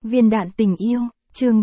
Viên đạn tình yêu, chương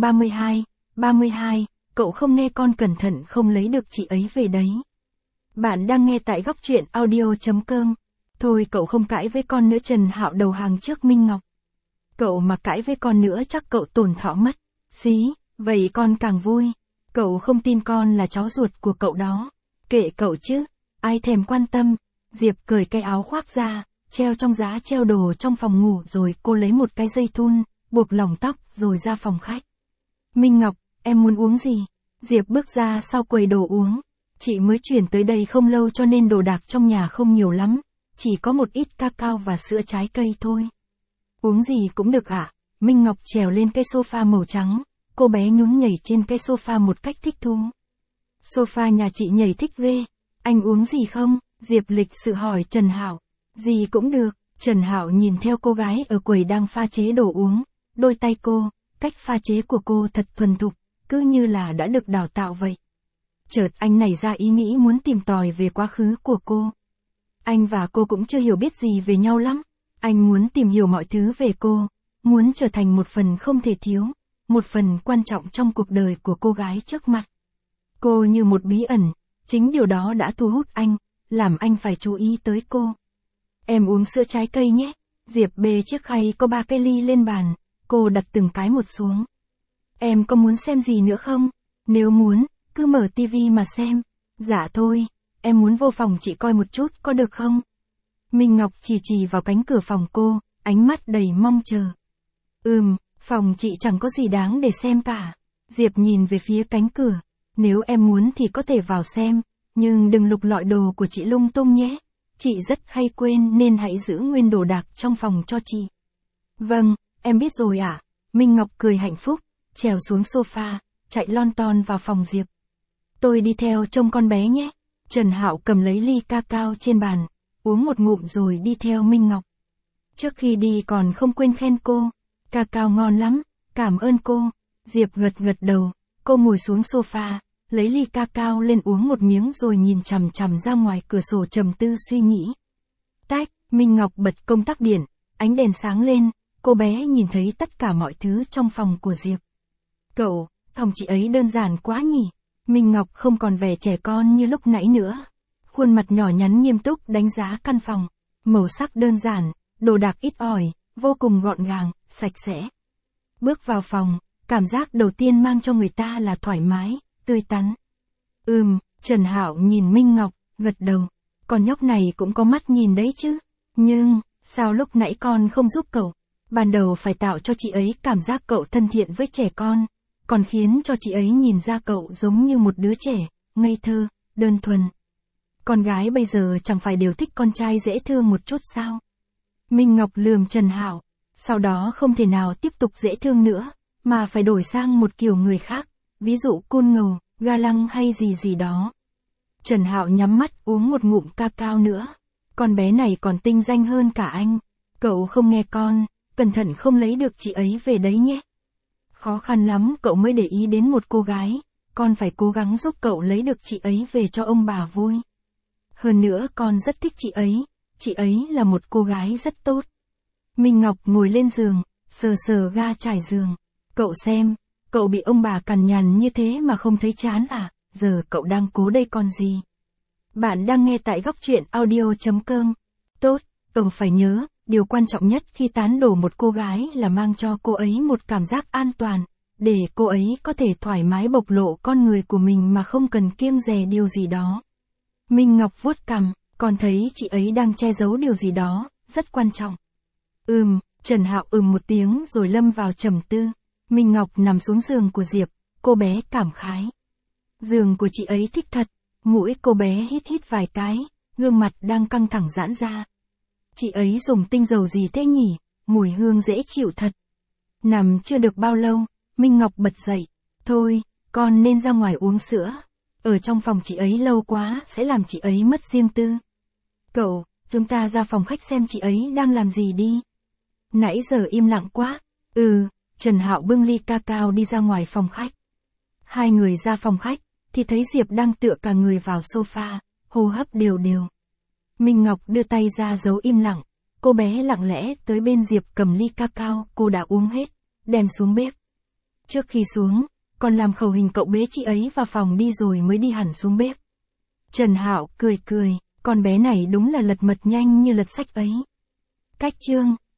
32, cậu không nghe con cẩn thận không lấy được chị ấy về đấy. Bạn đang nghe tại góc truyện audio.com. Thôi cậu không cãi với con nữa, Trần Hạo đầu hàng trước Minh Ngọc. Cậu mà cãi với con nữa chắc cậu tổn thọ mất. Xí, vậy con càng vui. Cậu không tin con là cháu ruột của cậu đó. Kệ cậu chứ, ai thèm quan tâm. Diệp cởi cái áo khoác ra, treo trong giá treo đồ trong phòng ngủ rồi cô lấy một cái dây thun, buộc lỏng tóc rồi ra phòng khách. Minh Ngọc, em muốn uống gì? Diệp bước ra sau quầy đồ uống. Chị mới chuyển tới đây không lâu cho nên đồ đạc trong nhà không nhiều lắm, chỉ có một ít cacao và sữa trái cây thôi. Uống gì cũng được ạ. Minh Ngọc trèo lên cái sofa màu trắng, cô bé nhún nhảy trên cái sofa một cách thích thú. Sofa nhà chị nhảy thích ghê. Anh uống gì không? Diệp lịch sự hỏi Trần Hạo. Gì cũng được. Trần Hạo nhìn theo cô gái ở quầy đang pha chế đồ uống. Đôi tay cô, cách pha chế của cô thật thuần thục, cứ như là đã được đào tạo vậy. Chợt anh nảy ra ý nghĩ muốn tìm tòi về quá khứ của cô. Anh và cô cũng chưa hiểu biết gì về nhau lắm. Anh muốn tìm hiểu mọi thứ về cô, muốn trở thành một phần không thể thiếu, một phần quan trọng trong cuộc đời của cô gái trước mặt. Cô như một bí ẩn, chính điều đó đã thu hút anh, làm anh phải chú ý tới cô. Em uống sữa trái cây nhé. Diệp bê chiếc khay có 3 cái ly lên bàn, cô đặt từng cái một xuống. Em có muốn xem gì nữa không? Nếu muốn, cứ mở tivi mà xem. Dạ thôi, em muốn vô phòng chị coi một chút có được không? Minh Ngọc chỉ vào cánh cửa phòng cô, ánh mắt đầy mong chờ. Phòng chị chẳng có gì đáng để xem cả. Diệp nhìn về phía cánh cửa. Nếu em muốn thì có thể vào xem, nhưng đừng lục lọi đồ của chị lung tung nhé. Chị rất hay quên nên hãy giữ nguyên đồ đạc trong phòng cho chị. Vâng, em biết rồi ạ. Minh Ngọc cười hạnh phúc, trèo xuống sofa, chạy lon ton vào phòng Diệp. Tôi đi theo trông con bé nhé. Trần Hạo cầm lấy ly cacao trên bàn, uống một ngụm rồi đi theo Minh Ngọc. Trước khi đi còn không quên khen cô. Cacao ngon lắm, cảm ơn cô. Diệp gật đầu, cô ngồi xuống sofa, lấy ly cacao lên uống một miếng rồi nhìn chằm chằm ra ngoài cửa sổ trầm tư suy nghĩ. Tách, Minh Ngọc bật công tắc điện, ánh đèn sáng lên, cô bé nhìn thấy tất cả mọi thứ trong phòng của Diệp. Cậu, phòng chị ấy đơn giản quá nhỉ? Minh Ngọc không còn vẻ trẻ con như lúc nãy nữa. Khuôn mặt nhỏ nhắn nghiêm túc đánh giá căn phòng. Màu sắc đơn giản, đồ đạc ít ỏi, vô cùng gọn gàng, sạch sẽ. Bước vào phòng, cảm giác đầu tiên mang cho người ta là thoải mái, tươi tắn. Trần Hạo nhìn Minh Ngọc, gật đầu. Con nhóc này cũng có mắt nhìn đấy chứ. Nhưng, sao lúc nãy con không giúp cậu? Ban đầu phải tạo cho chị ấy cảm giác cậu thân thiện với trẻ con, còn khiến cho chị ấy nhìn ra cậu giống như một đứa trẻ, ngây thơ, đơn thuần. Con gái bây giờ chẳng phải đều thích con trai dễ thương một chút sao? Minh Ngọc lườm Trần Hạo, sau đó không thể nào tiếp tục dễ thương nữa, mà phải đổi sang một kiểu người khác, ví dụ côn ngầu, ga lăng hay gì đó. Trần Hạo nhắm mắt uống một ngụm cacao nữa. Con bé này còn tinh danh hơn cả anh. Cậu không nghe con, cẩn thận không lấy được chị ấy về đấy nhé. Khó khăn lắm cậu mới để ý đến một cô gái, con phải cố gắng giúp cậu lấy được chị ấy về cho ông bà vui. Hơn nữa con rất thích chị ấy là một cô gái rất tốt. Minh Ngọc ngồi lên giường, sờ ga trải giường. Cậu xem, cậu bị ông bà cằn nhằn như thế mà không thấy chán à, giờ cậu đang cố đây còn gì. Bạn đang nghe tại góc truyện audio.com. Tốt, cậu phải nhớ, điều quan trọng nhất khi tán đổ một cô gái là mang cho cô ấy một cảm giác an toàn, để cô ấy có thể thoải mái bộc lộ con người của mình mà không cần kiêng dè điều gì đó. Minh Ngọc vuốt cằm, còn thấy chị ấy đang che giấu điều gì đó, rất quan trọng. Trần Hạo một tiếng rồi lâm vào trầm tư. Minh Ngọc nằm xuống giường của Diệp, cô bé cảm khái. Giường của chị ấy thích thật, mũi cô bé hít vài cái, gương mặt đang căng thẳng giãn ra. Chị ấy dùng tinh dầu gì thế nhỉ, mùi hương dễ chịu thật. Nằm chưa được bao lâu, Minh Ngọc bật dậy. Thôi, con nên ra ngoài uống sữa. Ở trong phòng chị ấy lâu quá sẽ làm chị ấy mất riêng tư. Cậu, chúng ta ra phòng khách xem chị ấy đang làm gì đi. Nãy giờ im lặng quá. Trần Hạo bưng ly cacao đi ra ngoài phòng khách. Hai người ra phòng khách, thì thấy Diệp đang tựa cả người vào sofa, hô hấp đều. Minh Ngọc đưa tay ra giấu im lặng, cô bé lặng lẽ tới bên Diệp cầm ly cacao cô đã uống hết, đem xuống bếp. Trước khi xuống, còn làm khẩu hình cậu bế chị ấy vào phòng đi rồi mới đi hẳn xuống bếp. Trần Hạo cười cười, con bé này đúng là lật mật nhanh như lật sách ấy. Cách chương